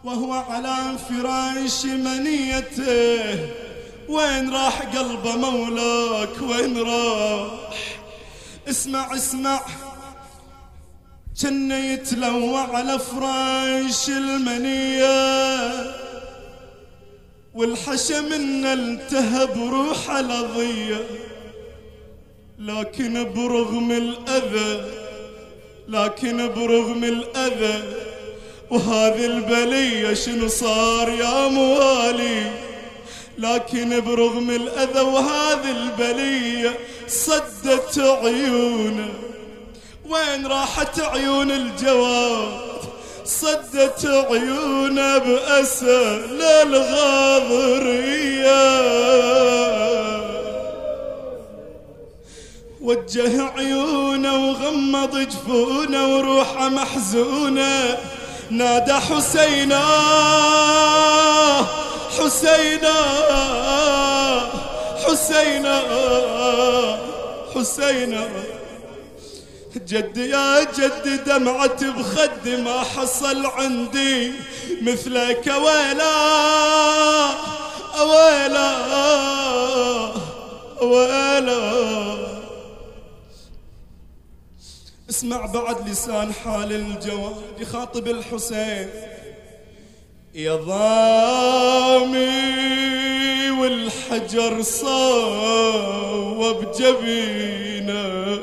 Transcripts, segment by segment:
وهو على فراش منيته. وين راح قلبه مولاك وين راح؟ اسمع اسمع، جنة يتلوى على فراش المنية، والحشا منه التهب روحه لضية. لكن برغم الأذى وهذه البلية شنو صار يا موالي؟ لكن برغم الأذى وهذه البلية صدت عيونه. وين راحت عيون الجواد؟ صدت عيونه بأسى للغاضرية. وجه عيونه وغمض جفونه وروحه محزونه، نادى حسينا حسينا حسينا حسينا. جدي يا جدي دمعت بخدي، ما حصل عندي مثلك ويلا ويلا ويلا. اسمع بعد لسان حال الجواد يخاطب الحسين. يا ضامي والحجر صوب جبينه،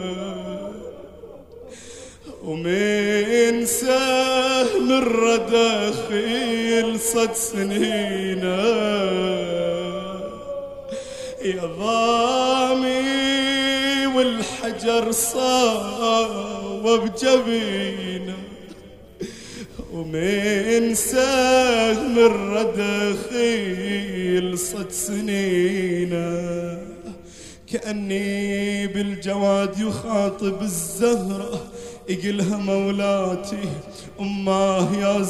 ومن سهم الردى خلصت سنينه. يا ضامي والحجر صوب جبينه، ومن سهم الردى خلصت سنينه. كأني بالجواد يخاطب الزهرة، يقلها مولاتي أماه يا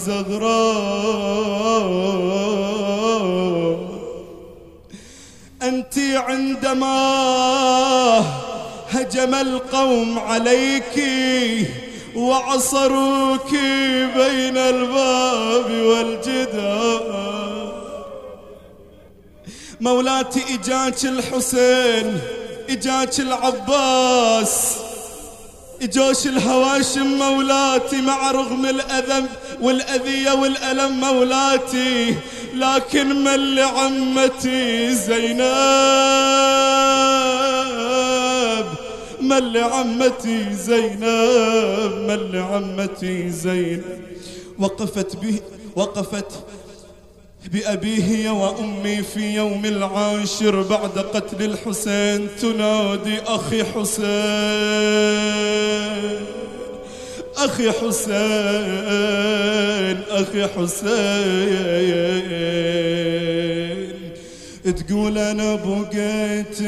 زغراء، أنت عندما هجم القوم عليك وعصروك بين الباب والجدار، مولاتي إجاك الحسين إجاك العباس إجوش الهواشم مولاتي، مع رغم الأذى والأذية والألم مولاتي، لكن من لعمتي زينب، من لعمتي زينب، من لعمتي زينب. وقفت بأبيه وأمي في يوم العاشر بعد قتل الحسين تنادي أخي حسين أخي حسين أخي حسين. تقول أنا بقيت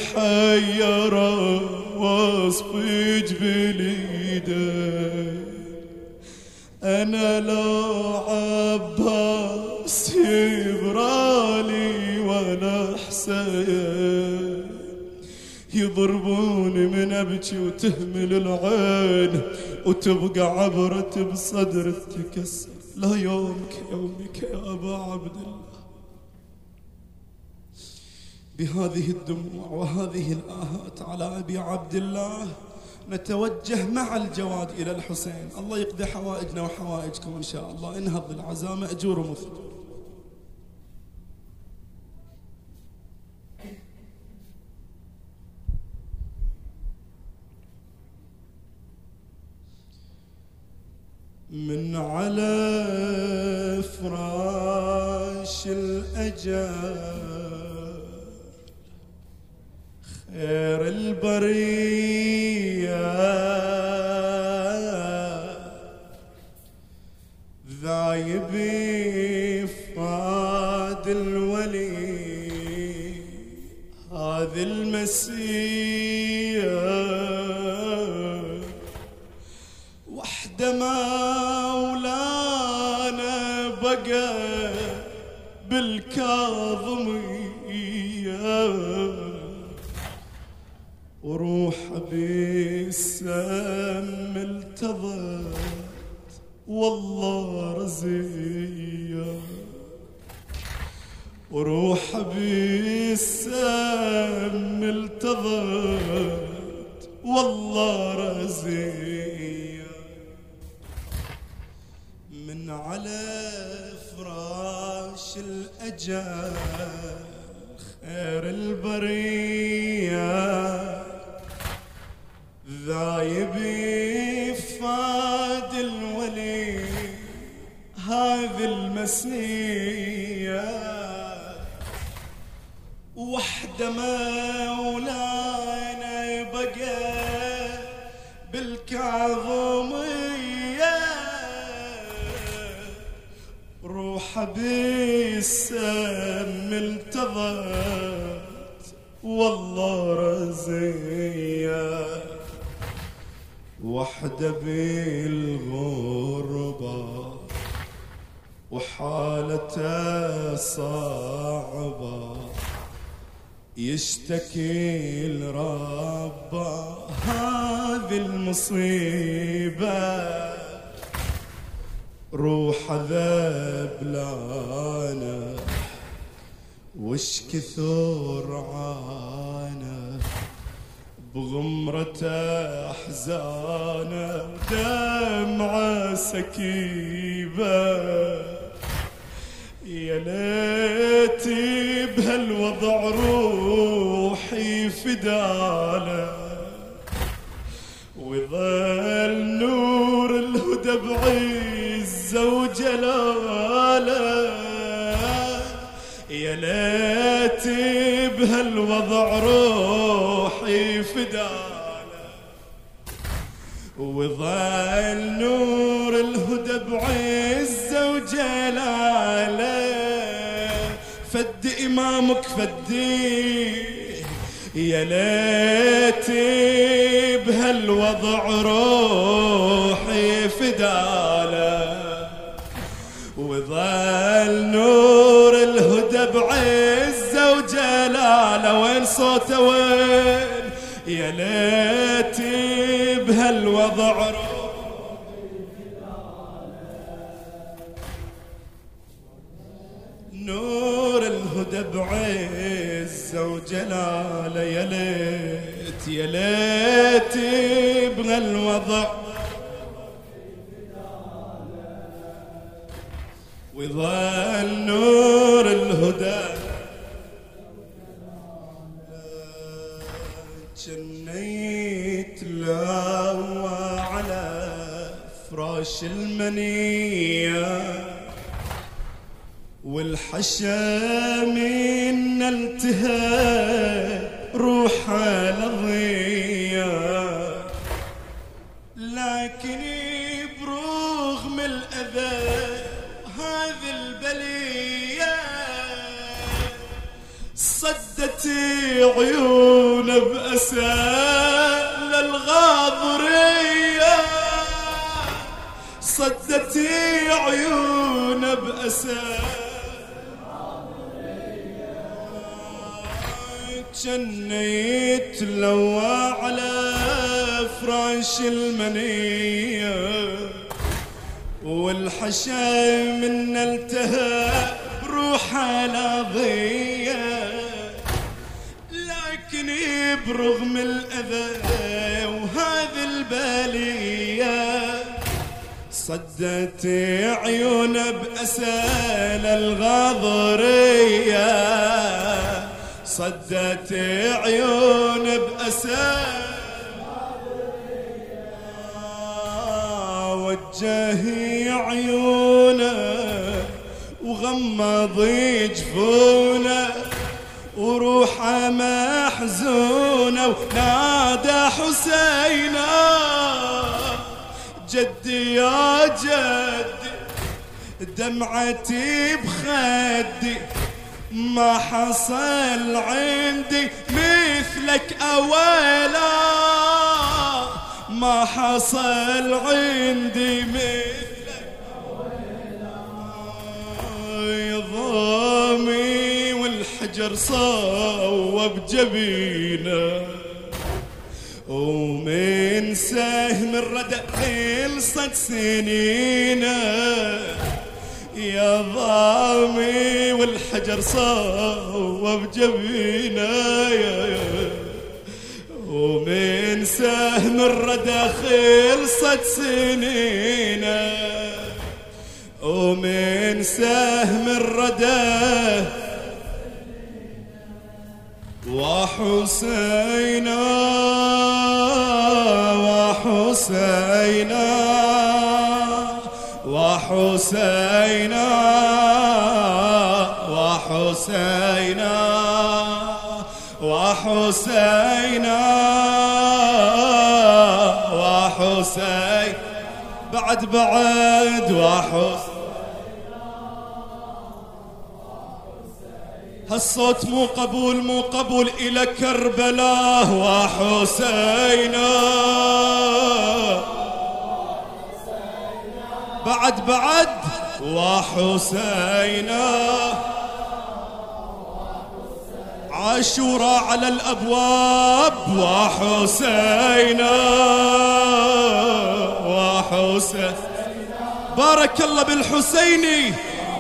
محيرة واصفج بليدك، أنا لو عباس يبرالي ولا حسين، يضربوني من أبكي وتهمل العين وتبقى عبرة بصدر تكسر. لا يومك يومك يا أبا عبد الله. بهذه الدموع وهذه الآهات على أبي عبد الله نتوجه مع الجواد إلى الحسين. الله يقضي حوائجنا وحوائجكم إن شاء الله. انهض العزاء مأجور ومثمر. من على فراش الأجل خير البرية ذايبي فاد الولي هذه المسية وحده مولانا بقى بالكاظمية وروح بالسم التضت والله رزية وروح بالسم التضت والله رزية من على فراش الأجل خير البرية ذايب فاد الولي هذه المسنية وحدة مولانا بقى بالكاظمية روح بالسم التضت والله رزية وحدة بالغربة وحالته صعبة يشتكي لربه هذه المصيبة روح ذبلانه وش كثر عانه بغمرته أحزانه دمعة سكيبة يا ليتي بهالوضع روحي فداله ويظل نور الهدى بعزه وجلاله يا ليتي بهالوضع روحي فداله وظل نور الهدى بعزه وجلاله فد إمامك فدي يا ليتي بهالوضع روحي فداله وظل نور الهدى بعزه وجلاله وين صوته وين يا ليتي بهالوضع روحي نور الهدى بعزه وجلاله يا ليت يا ليتي بهالوضع ويظل نور الهدى جنيت لو على فراش المنية والحشا من التهاب روحه لضية لكن برغم الأذى هذه البلية صدت عيونه بأسى للغاضرية صدت عيونه بأسى جنيت لو على فراش المنية والحشا من التهى بروحه لاضية لكن برغم الأذى وهذه البلية صدت عيونه بأسى الغاضرية صدت عيونه بأسى وجهي عيونه وغمض جفونه وروحه محزونه ونادى حسينا جدي يا جدي دمعتي بخدي ما حصل عندي مثلك أولا ما حصل عندي مثلك أولا يضامي والحجر صوب جبينه ومن ومن سهم الردى خلصت سنينا يا ضامي والحجر صوب جبينا ومن سهم الردى خلصت سنينا ومن سهم الردى وحسينا وحسينا وحسينا وحسينا وحسينا وحسين بعد وحسين هالصوت مو قبول إلى كربلاء وحسينا بعد وحسينا عاشوراء على الأبواب وحسينا وحسين بارك الله بالحسيني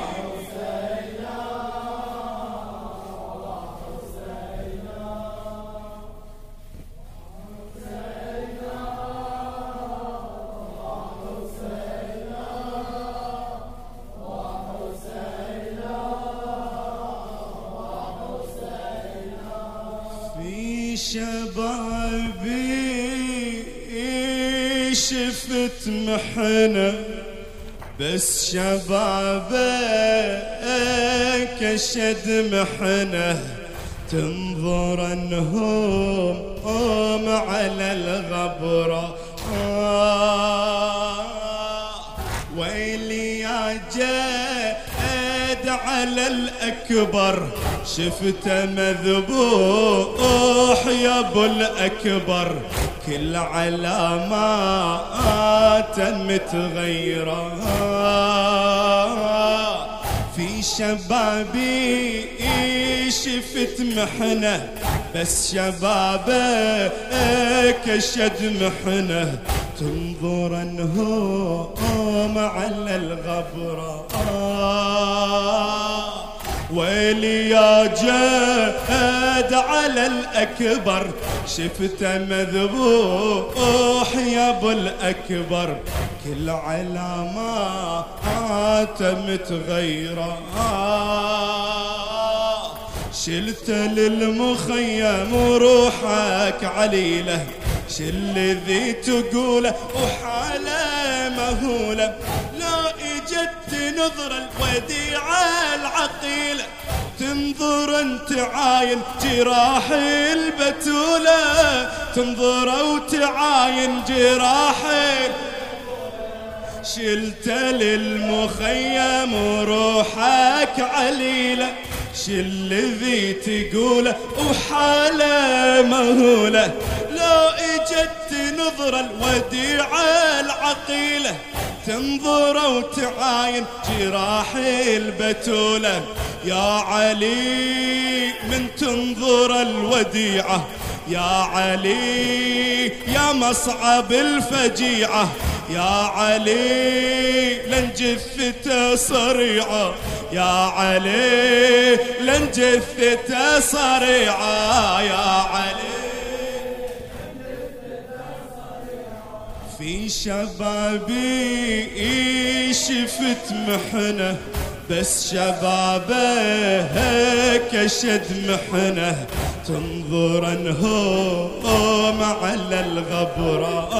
شبابي شفت محنة بس شبابك اشد محنة تنظر انهم على الغبرة ويلي يا جاد على الأكبر شفته مذبوح يا ابو الأكبر كل علامات متغيرة في شبابي شفت محنة بس شبابك اشد محنة تنظر انهم على الغبرة ويلي يا جاد على الأكبر شفته مذبوح يا ابو الأكبر كل علامات متغيرة شلت للمخيم وروحك عليله شل ذي تقوله وحاله مهوله لا اجت نظر الوديعة العقيلة تنظر انت عاين جراح البتولة تنظر وتعاين جراح شلت للمخيم وروحك عليله شل ذي تقوله وحاله مهوله لو اجت نظر الوديعة العقيلة تنظر وتعاين جراح البتولة يا علي من تنظر الوديعة يا علي يا مصعب الفجيعة يا علي لن جثته صريعة يا علي لن جثته صريعة يا علي في شبابي شفت محنة بس شبابك اشد محنة تنظر انهم على الغبرة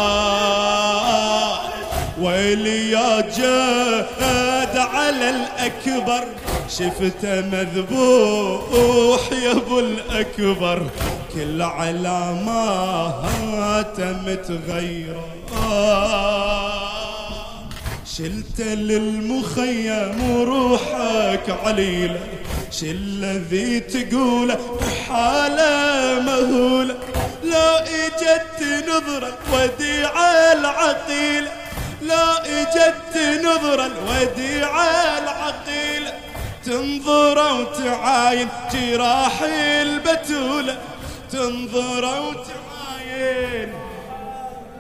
ويلي يا جاد على الأكبر شفته مذبوح يا ابو الأكبر كل علامات متغيرة شلت للمخيم وروحك عليله شل ذي تقوله وحاله مهوله لا اجت نظرا وديعة العقيله لا اجت نظرا وديعة العقيله تنظر وتعاين جراح البتوله تنظر وتعاين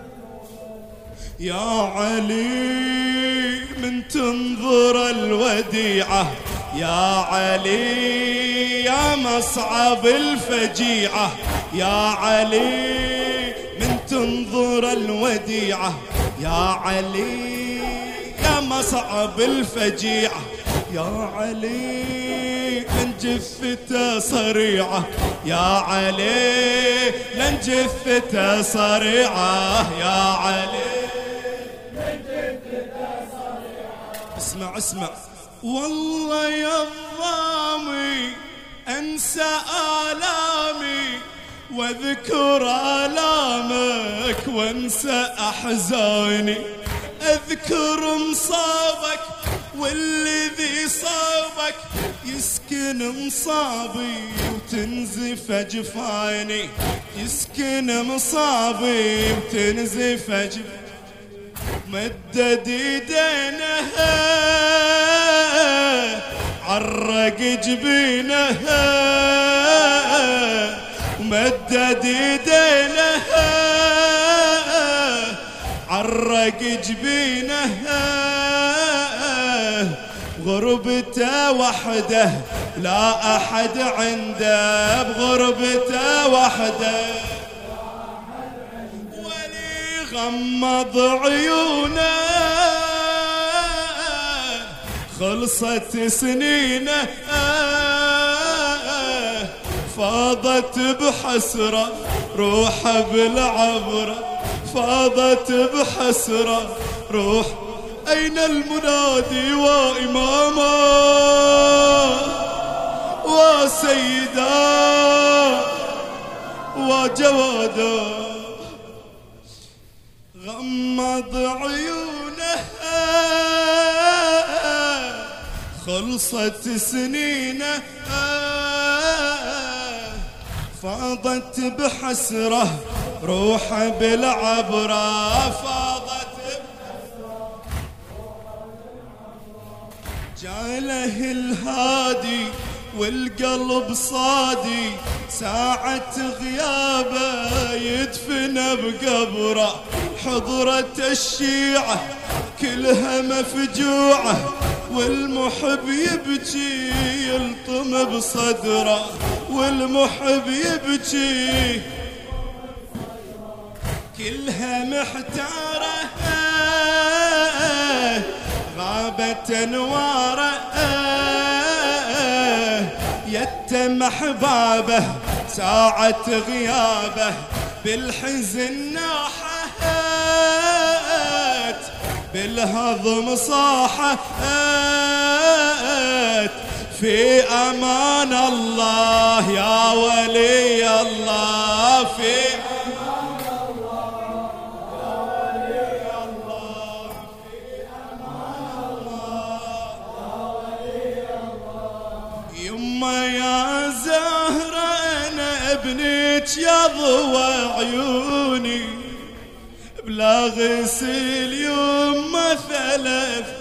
يا علي من تنظر الوديعة، يا علي يا مصعب الفجيعة، يا علي من تنظر الوديعة، يا علي يا مصعب الفجيعة، يا علي لن جثته صريعة، يا علي لن جثته صريعة، يا علي لن جثته صريعة. اسمع اسمع. والله يا الظامي انسى آلامي واذكر آلامك وانسى احزاني، اذكر مصابك والذي صابك يسكن مصابي وتنزف جفاني، يسكن مصابي وتنزف جفاني. مدد ايدينها عرق جبينها، مدد ايدينها عرق جبينها. بغربته وحده لا أحد عنده، بغربته وحده ولي غمض عيونه خلصت سنينه، فاضت بحسرة روحه بالعبرة، فاضت بحسرة روح. أين المنادي وإماما وسيدا وجوادا؟ غمض عيونها خلصت سنينه، فاضت بحسرة روحه بالعبرة، فاضت جاله الهادي والقلب صادي، ساعة غيابه يدفن بقبره، حضرة الشيعة كلها مفجوعة، والمحب يبكي يلطم بصدره، والمحب يبكي كلها محتارة، غابت انواره يتم احبابه، ساعة غيابه بالحزن ناحت، بالهضم صاحت، في امان الله يا ولي الله، في يا زهرة أنا ابنك يا ضوى عيوني، بلا غسل يما 3